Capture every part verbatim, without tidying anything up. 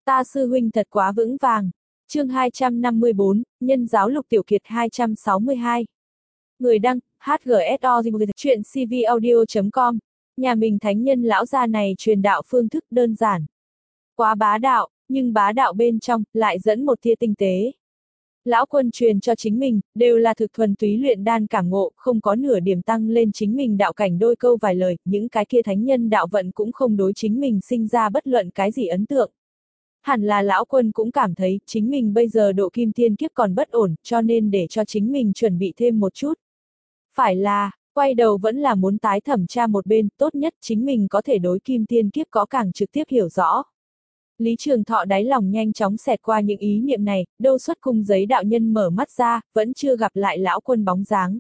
Ta sư huynh thật quá vững vàng. Chương hai trăm năm mươi bốn, Nhân giáo Lục Tiểu Kiệt hai trăm sáu mươi hai. Người đăng, hát giê ét o, chuyện c v audio chấm com. Nhà mình thánh nhân lão gia này truyền đạo phương thức đơn giản. Quá bá đạo, nhưng bá đạo bên trong, lại dẫn một tia tinh tế. Lão quân truyền cho chính mình, đều là thực thuần túy luyện đan cảm ngộ, không có nửa điểm tăng lên chính mình đạo cảnh đôi câu vài lời, những cái kia thánh nhân đạo vận cũng không đối chính mình sinh ra bất luận cái gì ấn tượng. Hẳn là lão quân cũng cảm thấy, chính mình bây giờ độ kim tiên kiếp còn bất ổn, cho nên để cho chính mình chuẩn bị thêm một chút. Phải là, quay đầu vẫn là muốn tái thẩm tra một bên, tốt nhất chính mình có thể đối kim tiên kiếp có càng trực tiếp hiểu rõ. Lý Trường Thọ đáy lòng nhanh chóng xẹt qua những ý niệm này, đâu xuất cung giấy đạo nhân mở mắt ra, vẫn chưa gặp lại lão quân bóng dáng.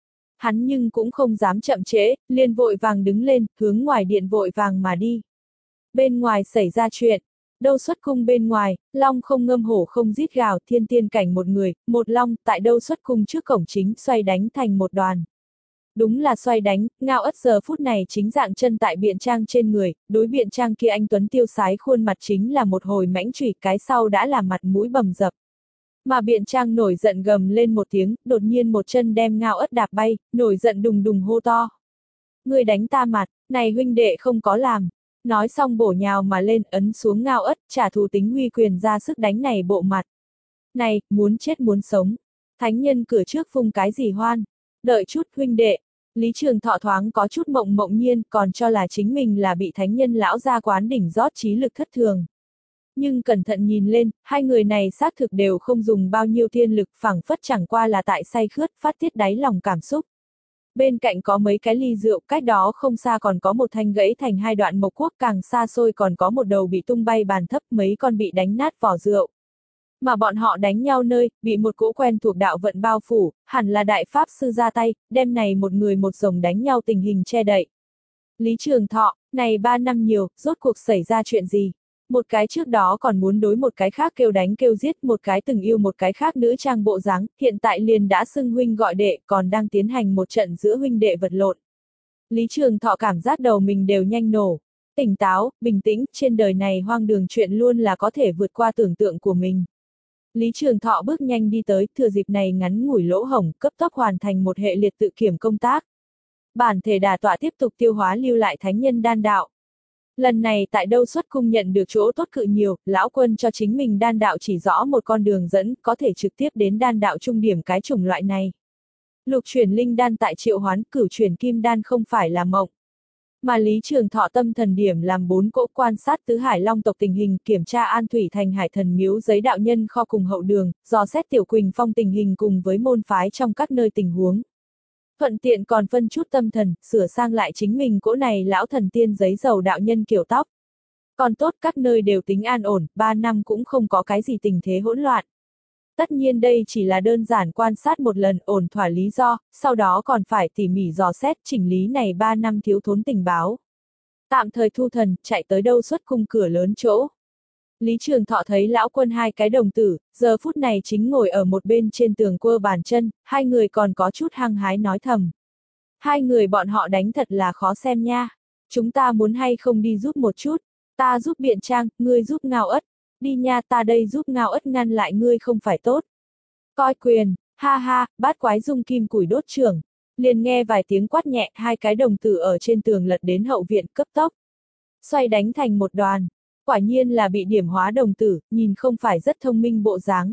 Hắn nhưng cũng không dám chậm trễ, liền vội vàng đứng lên, hướng ngoài điện vội vàng mà đi. Bên ngoài xảy ra chuyện. Đâu xuất cung bên ngoài, long không ngâm hổ không rít gào, thiên tiên cảnh một người, một long, tại đâu xuất cung trước cổng chính xoay đánh thành một đoàn. Đúng là xoay đánh, Ngao Ất giờ phút này chính dạng chân tại biện trang trên người, đối biện trang kia anh tuấn tiêu sái khuôn mặt chính là một hồi mãnh chủy, cái sau đã là mặt mũi bầm dập. Mà biện trang nổi giận gầm lên một tiếng, đột nhiên một chân đem Ngao Ất đạp bay, nổi giận đùng đùng hô to. Người đánh ta mặt, này huynh đệ không có làm. Nói xong bổ nhào mà lên, ấn xuống Ngao Ất, trả thù tính huy quyền ra sức đánh này bộ mặt. Này, muốn chết muốn sống. Thánh nhân cửa trước phung cái gì hoan. Đợi chút huynh đệ. Lý Trường Thọ thoáng có chút mộng mộng nhiên, còn cho là chính mình là bị thánh nhân lão gia quán đỉnh rót trí lực thất thường. Nhưng cẩn thận nhìn lên, hai người này xác thực đều không dùng bao nhiêu thiên lực, phảng phất chẳng qua là tại say khướt, phát tiết đáy lòng cảm xúc. Bên cạnh có mấy cái ly rượu, cách đó không xa còn có một thanh gãy thành hai đoạn mộc quốc, càng xa xôi còn có một đầu bị tung bay bàn thấp, mấy con bị đánh nát vỏ rượu. Mà bọn họ đánh nhau nơi, bị một cỗ quen thuộc đạo vận bao phủ, hẳn là đại pháp sư ra tay, đem này một người một rồng đánh nhau tình hình che đậy. Lý Trường Thọ, này ba năm nhiều, rốt cuộc xảy ra chuyện gì? Một cái trước đó còn muốn đối một cái khác kêu đánh kêu giết, một cái từng yêu một cái khác nữ trang bộ dáng, hiện tại liền đã xưng huynh gọi đệ, còn đang tiến hành một trận giữa huynh đệ vật lộn. Lý Trường Thọ cảm giác đầu mình đều nhanh nổ. Tỉnh táo, bình tĩnh, trên đời này hoang đường chuyện luôn là có thể vượt qua tưởng tượng của mình. Lý Trường Thọ bước nhanh đi tới, thừa dịp này ngắn ngủi lỗ hổng, cấp tốc hoàn thành một hệ liệt tự kiểm công tác. Bản thể đà tọa tiếp tục tiêu hóa lưu lại thánh nhân đan đạo. Lần này tại đâu xuất cung nhận được chỗ tốt cự nhiều, lão quân cho chính mình đan đạo chỉ rõ một con đường dẫn, có thể trực tiếp đến đan đạo trung điểm cái chủng loại này. Lục chuyển linh đan tại triệu hoán, cửu chuyển kim đan không phải là mộng. Mà Lý Trường Thọ tâm thần điểm làm bốn cỗ quan sát tứ hải long tộc tình hình, kiểm tra An Thủy Thành Hải Thần Miếu giấy đạo nhân kho cùng hậu đường, dò xét Tiểu Quỳnh Phong tình hình cùng với môn phái trong các nơi tình huống. Thuận tiện còn phân chút tâm thần, sửa sang lại chính mình cỗ này lão thần tiên giấy dầu đạo nhân kiểu tóc. Còn tốt các nơi đều tính an ổn, ba năm cũng không có cái gì tình thế hỗn loạn. Tất nhiên đây chỉ là đơn giản quan sát một lần ổn thỏa lý do, sau đó còn phải tỉ mỉ dò xét chỉnh lý này ba năm thiếu thốn tình báo. Tạm thời thu thần, chạy tới đâu xuất cung cửa lớn chỗ. Lý Trường Thọ thấy lão quân hai cái đồng tử, giờ phút này chính ngồi ở một bên trên tường quơ bàn chân, hai người còn có chút hăng hái nói thầm. Hai người bọn họ đánh thật là khó xem nha. Chúng ta muốn hay không đi giúp một chút. Ta giúp biện trang, ngươi giúp Ngao Ất. Đi nha, ta đây giúp Ngao Ất ngăn lại ngươi không phải tốt. Coi quyền, ha ha, bát quái dung kim củi đốt trưởng. Liền nghe vài tiếng quát nhẹ, hai cái đồng tử ở trên tường lật đến hậu viện cấp tốc. Xoay đánh thành một đoàn. Quả nhiên là bị điểm hóa đồng tử, nhìn không phải rất thông minh bộ dáng.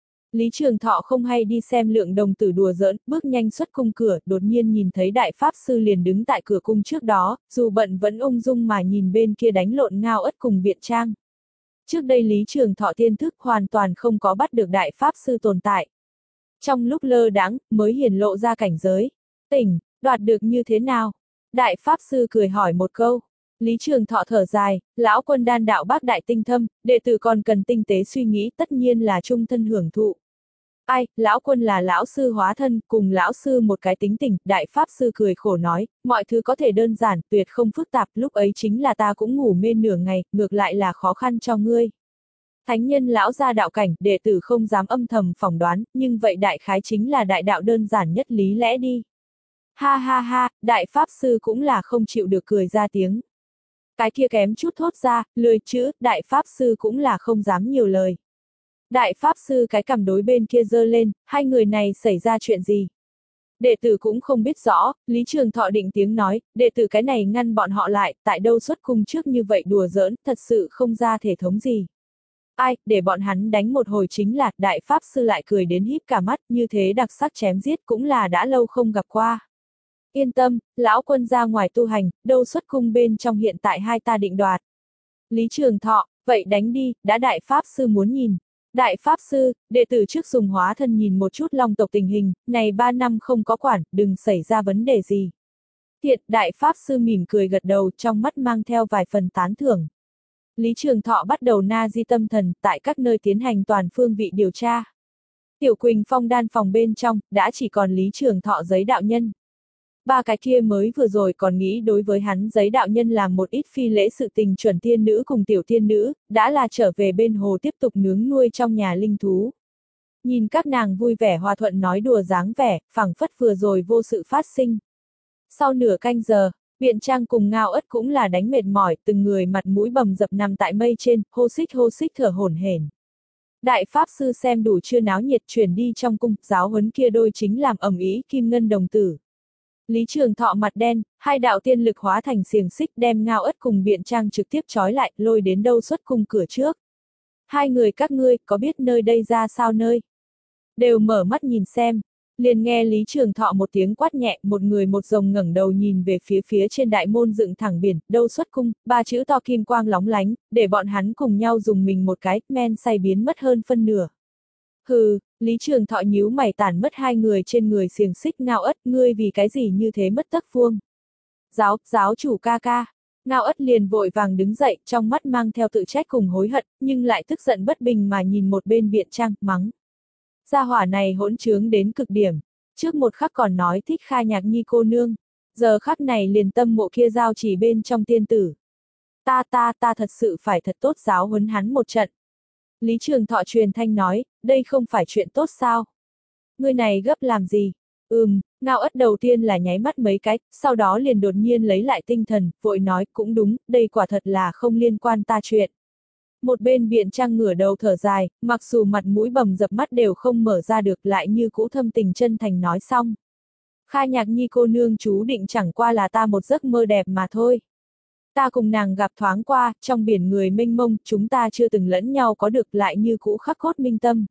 Lý Trường Thọ không hay đi xem lượng đồng tử đùa giỡn, bước nhanh xuất cung cửa, đột nhiên nhìn thấy đại pháp sư liền đứng tại cửa cung trước đó, dù bận vẫn ung dung mà nhìn bên kia đánh lộn Ngao Ất cùng biện trang. Trước đây Lý Trường Thọ tiên thức hoàn toàn không có bắt được đại pháp sư tồn tại. Trong lúc lơ đãng mới hiển lộ ra cảnh giới. Tỉnh, đoạt được như thế nào? Đại pháp sư cười hỏi một câu. Lý Trường Thọ thở dài, lão quân đan đạo bác đại tinh thâm, đệ tử còn cần tinh tế suy nghĩ, tất nhiên là trung thân hưởng thụ. Ai, lão quân là lão sư hóa thân, cùng lão sư một cái tính tình, đại pháp sư cười khổ nói, mọi thứ có thể đơn giản, tuyệt không phức tạp, lúc ấy chính là ta cũng ngủ mê nửa ngày, ngược lại là khó khăn cho ngươi. Thánh nhân lão gia đạo cảnh, đệ tử không dám âm thầm phỏng đoán, nhưng vậy đại khái chính là đại đạo đơn giản nhất lý lẽ đi. Ha ha ha, đại pháp sư cũng là không chịu được cười ra tiếng. Cái kia kém chút thốt ra, lười chữ, đại pháp sư cũng là không dám nhiều lời. Đại pháp sư cái cằm đối bên kia giơ lên, hai người này xảy ra chuyện gì? Đệ tử cũng không biết rõ, Lý Trường Thọ định tiếng nói, đệ tử cái này ngăn bọn họ lại, tại đâu xuất cung trước như vậy đùa giỡn, thật sự không ra thể thống gì. Ai, để bọn hắn đánh một hồi chính là, đại pháp sư lại cười đến híp cả mắt, như thế đặc sắc chém giết cũng là đã lâu không gặp qua. Yên tâm, lão quân ra ngoài tu hành, đâu xuất cung bên trong hiện tại hai ta định đoạt. Lý Trường Thọ, vậy đánh đi, đã đại pháp sư muốn nhìn. Đại pháp sư, đệ tử trước dùng hóa thân nhìn một chút long tộc tình hình, này ba năm không có quản, đừng xảy ra vấn đề gì. Thiệt, đại pháp sư mỉm cười gật đầu, trong mắt mang theo vài phần tán thưởng. Lý Trường Thọ bắt đầu na di tâm thần, tại các nơi tiến hành toàn phương vị điều tra. Tiểu Quỳnh Phong đan phòng bên trong, đã chỉ còn Lý Trường Thọ giấy đạo nhân. Ba cái kia mới vừa rồi còn nghĩ đối với hắn giấy đạo nhân làm một ít phi lễ sự tình chuẩn tiên nữ cùng tiểu tiên nữ, đã là trở về bên hồ tiếp tục nướng nuôi trong nhà linh thú. Nhìn các nàng vui vẻ hòa thuận nói đùa dáng vẻ, phảng phất vừa rồi vô sự phát sinh. Sau nửa canh giờ, Biện Trang cùng Ngao Ất cũng là đánh mệt mỏi, từng người mặt mũi bầm dập nằm tại mây trên, hô xích hô xích thở hổn hển. Đại pháp sư xem đủ chưa náo nhiệt chuyển đi trong cung, giáo huấn kia đôi chính làm ầm ĩ kim ngân đồng tử. Lý Trường Thọ mặt đen, hai đạo tiên lực hóa thành xiềng xích đem Ngao Ất cùng Biện Trang trực tiếp trói lại, lôi đến đâu xuất cung cửa trước. Hai người các ngươi, có biết nơi đây ra sao nơi? Đều mở mắt nhìn xem. Liền nghe Lý Trường Thọ một tiếng quát nhẹ, một người một rồng ngẩng đầu nhìn về phía phía trên đại môn dựng thẳng biển, đâu xuất cung, ba chữ to kim quang lóng lánh, để bọn hắn cùng nhau dùng mình một cái, men say biến mất hơn phân nửa. Hừ, Lý Trường Thọ nhíu mày tản mất hai người trên người xiềng xích. Ngao Ất, ngươi vì cái gì như thế mất tấc vuông? Giáo, giáo chủ ca ca. Ngao Ất liền vội vàng đứng dậy, trong mắt mang theo tự trách cùng hối hận, nhưng lại tức giận bất bình mà nhìn một bên Biện Trang, mắng. Gia hỏa này hỗn trướng đến cực điểm. Trước một khắc còn nói thích Kha Nhạc Nhi cô nương. Giờ khắc này liền tâm mộ kia giao chỉ bên trong tiên tử. Ta ta ta thật sự phải thật tốt giáo huấn hắn một trận. Lý Trường Thọ truyền thanh nói, đây không phải chuyện tốt sao? Ngươi này gấp làm gì? Ừm, Ngao Ất đầu tiên là nháy mắt mấy cái, sau đó liền đột nhiên lấy lại tinh thần, vội nói, cũng đúng, đây quả thật là không liên quan ta chuyện. Một bên Biện Trang ngửa đầu thở dài, mặc dù mặt mũi bầm dập mắt đều không mở ra được lại như cũ thâm tình chân thành nói xong. Kha Nhạc Nhi cô nương chú định chẳng qua là ta một giấc mơ đẹp mà thôi. Ta cùng nàng gặp thoáng qua, trong biển người mênh mông, chúng ta chưa từng lẫn nhau có được lại như cũ khắc cốt minh tâm.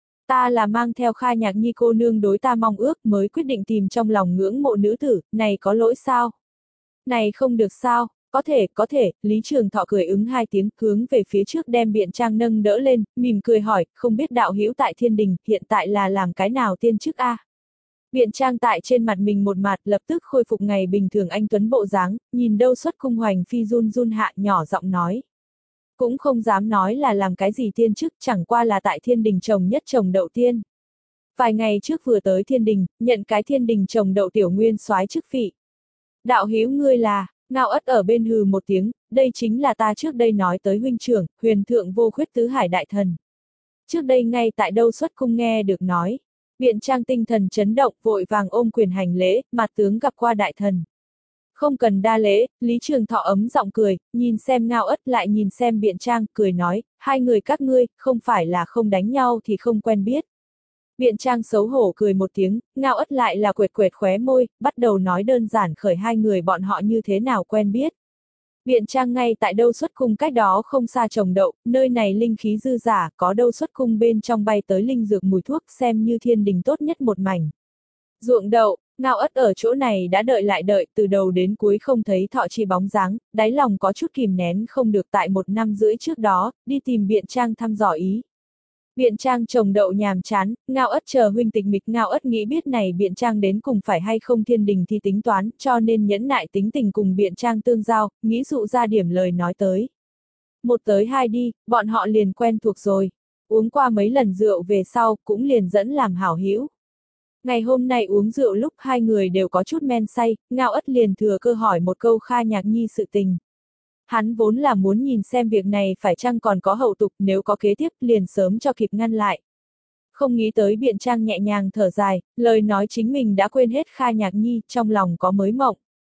Ta là mang theo Kha Nhạc Nhi cô nương đối ta mong ước mới quyết định tìm trong lòng ngưỡng mộ nữ tử, này có lỗi sao? Này không được sao? Có thể, có thể, Lý Trường Thọ cười ứng hai tiếng, hướng về phía trước đem Biện Trang nâng đỡ lên, mỉm cười hỏi, không biết đạo hữu tại thiên đình, hiện tại là làm cái nào tiên chức a? Biện Trang tại trên mặt mình một mặt lập tức khôi phục ngày bình thường anh tuấn bộ dáng, nhìn đâu xuất cung hoành phi run run hạ nhỏ giọng nói. Cũng không dám nói là làm cái gì tiên chức, chẳng qua là tại thiên đình trồng nhất trồng đậu tiên. Vài ngày trước vừa tới thiên đình, nhận cái thiên đình trồng đậu tiểu nguyên soái chức vị. Đạo hữu ngươi là... Ngao Ất ở bên hừ một tiếng, đây chính là ta trước đây nói tới huynh trưởng, huyền thượng vô khuyết tứ hải đại thần. Trước đây ngay tại đâu xuất cung nghe được nói. Biện Trang tinh thần chấn động, vội vàng ôm quyền hành lễ, mặt tướng gặp qua đại thần. Không cần đa lễ, Lý Trường Thọ ấm giọng cười, nhìn xem Ngao Ất lại nhìn xem Biện Trang, cười nói, hai người các ngươi, không phải là không đánh nhau thì không quen biết. Biện Trang xấu hổ cười một tiếng, Ngao Ất lại là quệt quệt khóe môi, bắt đầu nói đơn giản khởi hai người bọn họ như thế nào quen biết. Biện Trang ngay tại đâu xuất cung cách đó không xa trồng đậu, nơi này linh khí dư giả, có đâu xuất cung bên trong bay tới linh dược mùi thuốc xem như thiên đình tốt nhất một mảnh. Ruộng đậu, Ngao Ất ở chỗ này đã đợi lại đợi, từ đầu đến cuối không thấy Thọ Chi bóng dáng, đáy lòng có chút kìm nén không được tại một năm rưỡi trước đó, đi tìm Biện Trang thăm dò ý. Biện Trang trồng đậu nhàm chán, Ngao Ất chờ huynh tịch mịch. Ngao Ất nghĩ biết này Biện Trang đến cùng phải hay không thiên đình thì tính toán, cho nên nhẫn nại tính tình cùng Biện Trang tương giao, nghĩ dụ ra điểm lời nói tới. Một tới hai đi, bọn họ liền quen thuộc rồi. Uống qua mấy lần rượu về sau, cũng liền dẫn làm hảo hữu. Ngày hôm nay uống rượu lúc hai người đều có chút men say, Ngao Ất liền thừa cơ hỏi một câu Kha Nhạc Nhi sự tình. Hắn vốn là muốn nhìn xem việc này phải chăng còn có hậu tục, nếu có kế tiếp liền sớm cho kịp ngăn lại. Không nghĩ tới Biện Trang nhẹ nhàng thở dài, lời nói chính mình đã quên hết Kha Nhạc Nhi, trong lòng có mới mộng.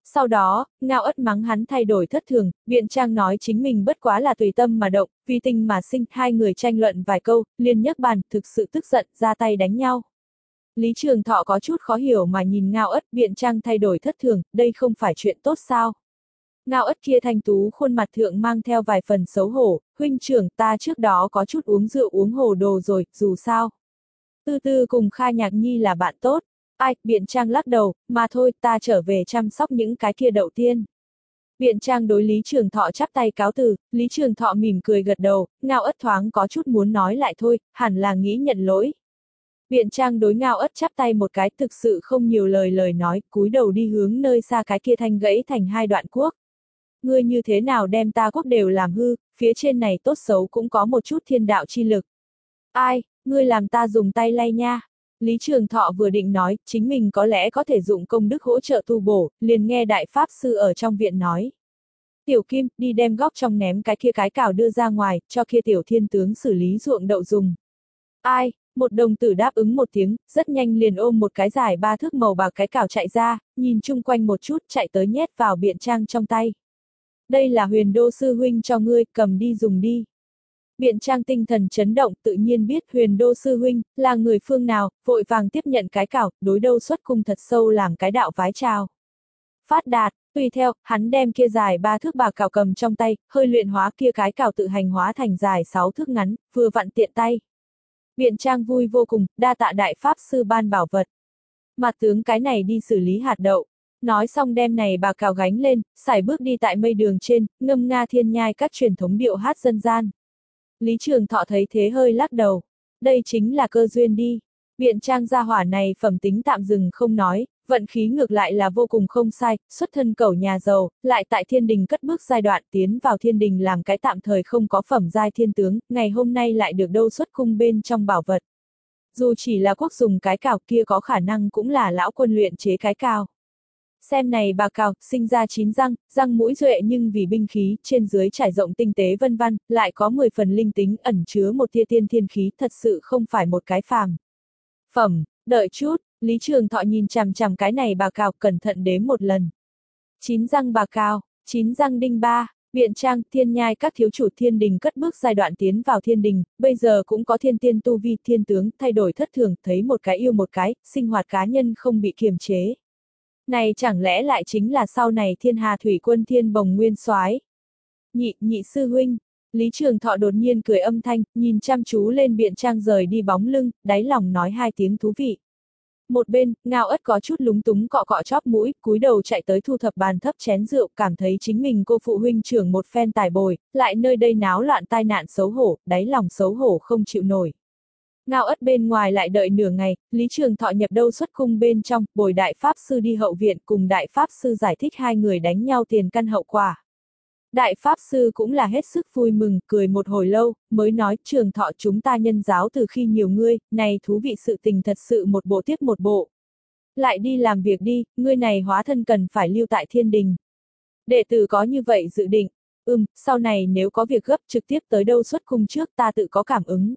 Sau đó, Ngao Ất mắng hắn thay đổi thất thường, Biện Trang nói chính mình bất quá là tùy tâm mà động, vì tình mà sinh, hai người tranh luận vài câu, liền nhấc bàn, thực sự tức giận, ra tay đánh nhau. Lý Trường Thọ có chút khó hiểu mà nhìn Ngao Ất, Biện Trang thay đổi thất thường, đây không phải chuyện tốt sao? Ngao Ất kia thanh tú khuôn mặt thượng mang theo vài phần xấu hổ, huynh trưởng ta trước đó có chút uống rượu uống hồ đồ rồi, dù sao. Tư Tư cùng Kha Nhạc Nhi là bạn tốt. Ai, Biện Trang lắc đầu, mà thôi, ta trở về chăm sóc những cái kia đậu tiên. Biện Trang đối Lý Trường Thọ chắp tay cáo từ, Lý Trường Thọ mỉm cười gật đầu, Ngao Ất thoáng có chút muốn nói lại thôi, hẳn là nghĩ nhận lỗi. Biện Trang đối Ngao Ất chắp tay một cái, thực sự không nhiều lời lời nói, cúi đầu đi hướng nơi xa cái kia thanh gãy thành hai đoạn quốc. Ngươi như thế nào đem ta quốc đều làm hư, phía trên này tốt xấu cũng có một chút thiên đạo chi lực. Ai, ngươi làm ta dùng tay lay nha. Lý Trường Thọ vừa định nói, chính mình có lẽ có thể dụng công đức hỗ trợ tu bổ, liền nghe đại pháp sư ở trong viện nói. Tiểu Kim, đi đem góc trong ném cái kia cái cào đưa ra ngoài, cho kia tiểu thiên tướng xử lý ruộng đậu dùng. Ai, một đồng tử đáp ứng một tiếng, rất nhanh liền ôm một cái dài ba thước màu bạc cái cào chạy ra, nhìn chung quanh một chút chạy tới nhét vào Biện Trang trong tay. Đây là Huyền Đô sư huynh cho ngươi, cầm đi dùng đi. Biện Trang tinh thần chấn động, tự nhiên biết Huyền Đô sư huynh là người phương nào, vội vàng tiếp nhận cái cào, đối đâu xuất cung thật sâu làm cái đạo vái chào. Phát đạt, tùy theo, hắn đem kia dài ba thước bạc cào cầm trong tay, hơi luyện hóa kia cái cào tự hành hóa thành dài sáu thước ngắn, vừa vặn tiện tay. Biện Trang vui vô cùng, đa tạ đại pháp sư ban bảo vật. Mặt tướng cái này đi xử lý hạt đậu. Nói xong đem này bà cào gánh lên, sải bước đi tại mây đường trên, ngâm nga thiên nhai các truyền thống điệu hát dân gian. Lý Trường Thọ thấy thế hơi lắc đầu. Đây chính là cơ duyên đi. Biện Trang gia hỏa này phẩm tính tạm dừng không nói, vận khí ngược lại là vô cùng không sai, xuất thân cẩu nhà giàu, lại tại thiên đình cất bước giai đoạn tiến vào thiên đình làm cái tạm thời không có phẩm giai thiên tướng, ngày hôm nay lại được đâu xuất cung bên trong bảo vật. Dù chỉ là quốc dùng cái cào kia có khả năng cũng là lão quân luyện chế cái cào. Xem này bà cào, sinh ra chín răng, răng mũi duệ nhưng vì binh khí, trên dưới trải rộng tinh tế vân vân, lại có mười phần linh tính ẩn chứa một tia tiên thiên khí, thật sự không phải một cái phàm. Phẩm, đợi chút, Lý Trường Thọ nhìn chằm chằm cái này bà cào cẩn thận đếm một lần. Chín răng bà cào, chín răng đinh ba, Biện Trang, thiên nhai các thiếu chủ thiên đình cất bước giai đoạn tiến vào thiên đình, bây giờ cũng có thiên tiên tu vi thiên tướng, thay đổi thất thường, thấy một cái yêu một cái, sinh hoạt cá nhân không bị kiềm chế. Này chẳng lẽ lại chính là sau này thiên hà thủy quân thiên bồng nguyên soái. Nhị, nhị sư huynh. Lý Trường Thọ đột nhiên cười âm thanh, nhìn chăm chú lên Biện Trang rời đi bóng lưng, đáy lòng nói hai tiếng thú vị. Một bên, Ngao Ất có chút lúng túng cọ cọ chóp mũi, cúi đầu chạy tới thu thập bàn thấp chén rượu, cảm thấy chính mình cô phụ huynh trưởng một phen tài bồi, lại nơi đây náo loạn tai nạn xấu hổ, đáy lòng xấu hổ không chịu nổi. Ngao Ất bên ngoài lại đợi nửa ngày, Lý Trường Thọ nhập đâu xuất cung bên trong, bồi đại pháp sư đi hậu viện cùng đại pháp sư giải thích hai người đánh nhau tiền căn hậu quả. Đại pháp sư cũng là hết sức vui mừng, cười một hồi lâu, mới nói Trường Thọ chúng ta nhân giáo từ khi nhiều ngươi, này thú vị sự tình thật sự một bộ tiếp một bộ. Lại đi làm việc đi, ngươi này hóa thân cần phải lưu tại thiên đình. Đệ tử có như vậy dự định, ừm, sau này nếu có việc gấp trực tiếp tới đâu xuất cung trước ta tự có cảm ứng.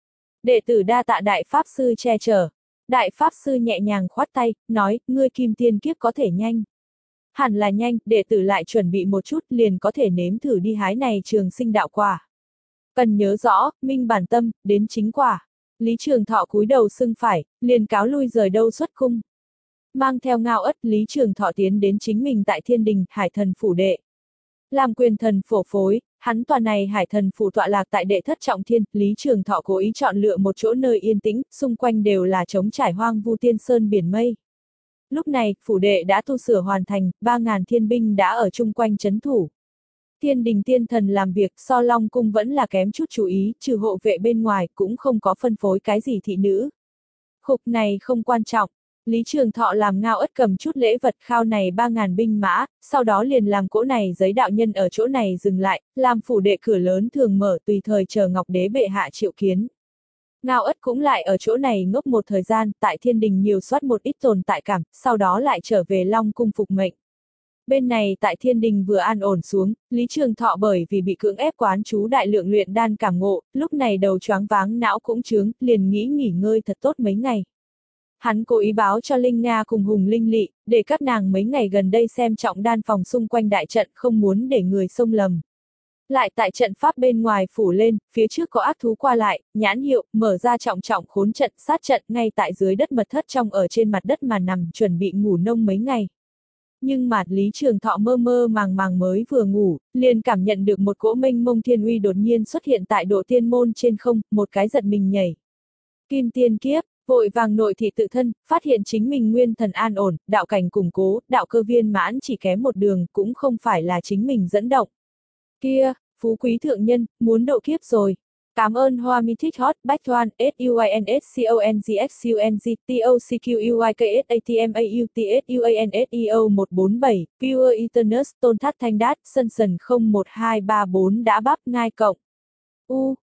Đệ tử đa tạ đại pháp sư che chở. Đại pháp sư nhẹ nhàng khoát tay, nói, ngươi kim tiên kiếp có thể nhanh. Hẳn là nhanh, đệ tử lại chuẩn bị một chút liền có thể nếm thử đi hái này trường sinh đạo quả. Cần nhớ rõ, minh bản tâm, đến chính quả. Lý Trường Thọ cúi đầu xưng phải, liền cáo lui rời đâu xuất cung. Mang theo Ngao Ất, Lý Trường Thọ tiến đến chính mình tại thiên đình, hải thần phủ đệ. Làm quyền thần phổ phối, hắn tòa này hải thần phủ tọa lạc tại đệ thất trọng thiên, Lý Trường Thọ cố ý chọn lựa một chỗ nơi yên tĩnh, xung quanh đều là trống trải hoang vu tiên sơn biển mây. Lúc này, phủ đệ đã tu sửa hoàn thành, ba ngàn thiên binh đã ở chung quanh trấn thủ. Thiên đình tiên thần làm việc, so Long cung vẫn là kém chút chú ý, trừ hộ vệ bên ngoài, cũng không có phân phối cái gì thị nữ. Khục này không quan trọng. Lý Trường Thọ làm Ngao Ất cầm chút lễ vật khao này ba ngàn binh mã, sau đó liền làm cỗ này giấy đạo nhân ở chỗ này dừng lại, làm phủ đệ cửa lớn thường mở tùy thời chờ Ngọc Đế bệ hạ triệu kiến. Ngao Ất cũng lại ở chỗ này ngốc một thời gian, tại thiên đình nhiều soát một ít tồn tại cảm, sau đó lại trở về Long cung phục mệnh. Bên này tại thiên đình vừa an ổn xuống, Lý Trường Thọ bởi vì bị cưỡng ép quán chú đại lượng luyện đan cảm ngộ, lúc này đầu choáng váng não cũng chướng, liền nghĩ nghỉ ngơi thật tốt mấy ngày. Hắn cố ý báo cho Linh Nga cùng Hùng Linh Lị, để các nàng mấy ngày gần đây xem trọng đan phòng xung quanh đại trận, không muốn để người xông lầm. Lại tại trận pháp bên ngoài phủ lên, phía trước có ác thú qua lại, nhãn hiệu, mở ra trọng trọng khốn trận, sát trận, ngay tại dưới đất mật thất trong ở trên mặt đất mà nằm, chuẩn bị ngủ nông mấy ngày. Nhưng mà, Lý Trường Thọ mơ mơ màng màng mới vừa ngủ, liền cảm nhận được một cỗ mênh mông thiên uy đột nhiên xuất hiện tại độ tiên môn trên không, một cái giật mình nhảy. Kim tiên kiếp, vội vàng nội thị tự thân, phát hiện chính mình nguyên thần an ổn, đạo cảnh củng cố, đạo cơ viên mãn chỉ kém một đường, cũng không phải là chính mình dẫn động. Kia, phú quý thượng nhân, muốn độ kiếp rồi. Cảm ơn Hoa Mi Thích Hot, Bách Thoan, S U I N S C O N G X U N G, T O C Q U I K S A T M A U T S U A N S E O một bốn bảy, Pure Eternus, Tôn Thất Thanh Đát, Sân Sần không một hai ba bốn đã bắp ngai cộng. U.